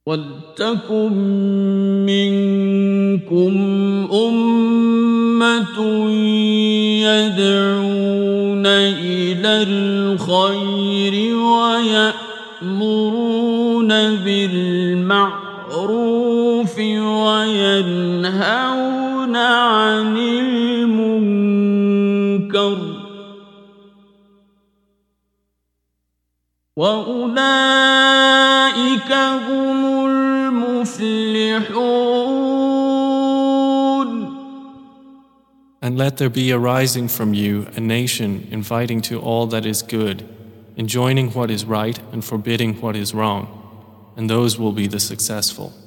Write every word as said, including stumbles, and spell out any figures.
وَلْتَكُن مِّنكُمْ أُمَّةٌ يَدْعُونَ إِلَى الْخَيْرِ وَيَأْمُرُونَ بِالْمَعْرُوفِ وَيَنْهَوْنَ عَنِ الْمُنكَرِ ۚ وَأُولَٰئِكَ هُمُ الْمُفْلِحُونَ. And let there be arising from you a nation inviting to all that is good, enjoining what is right and forbidding what is wrong, and those will be the successful.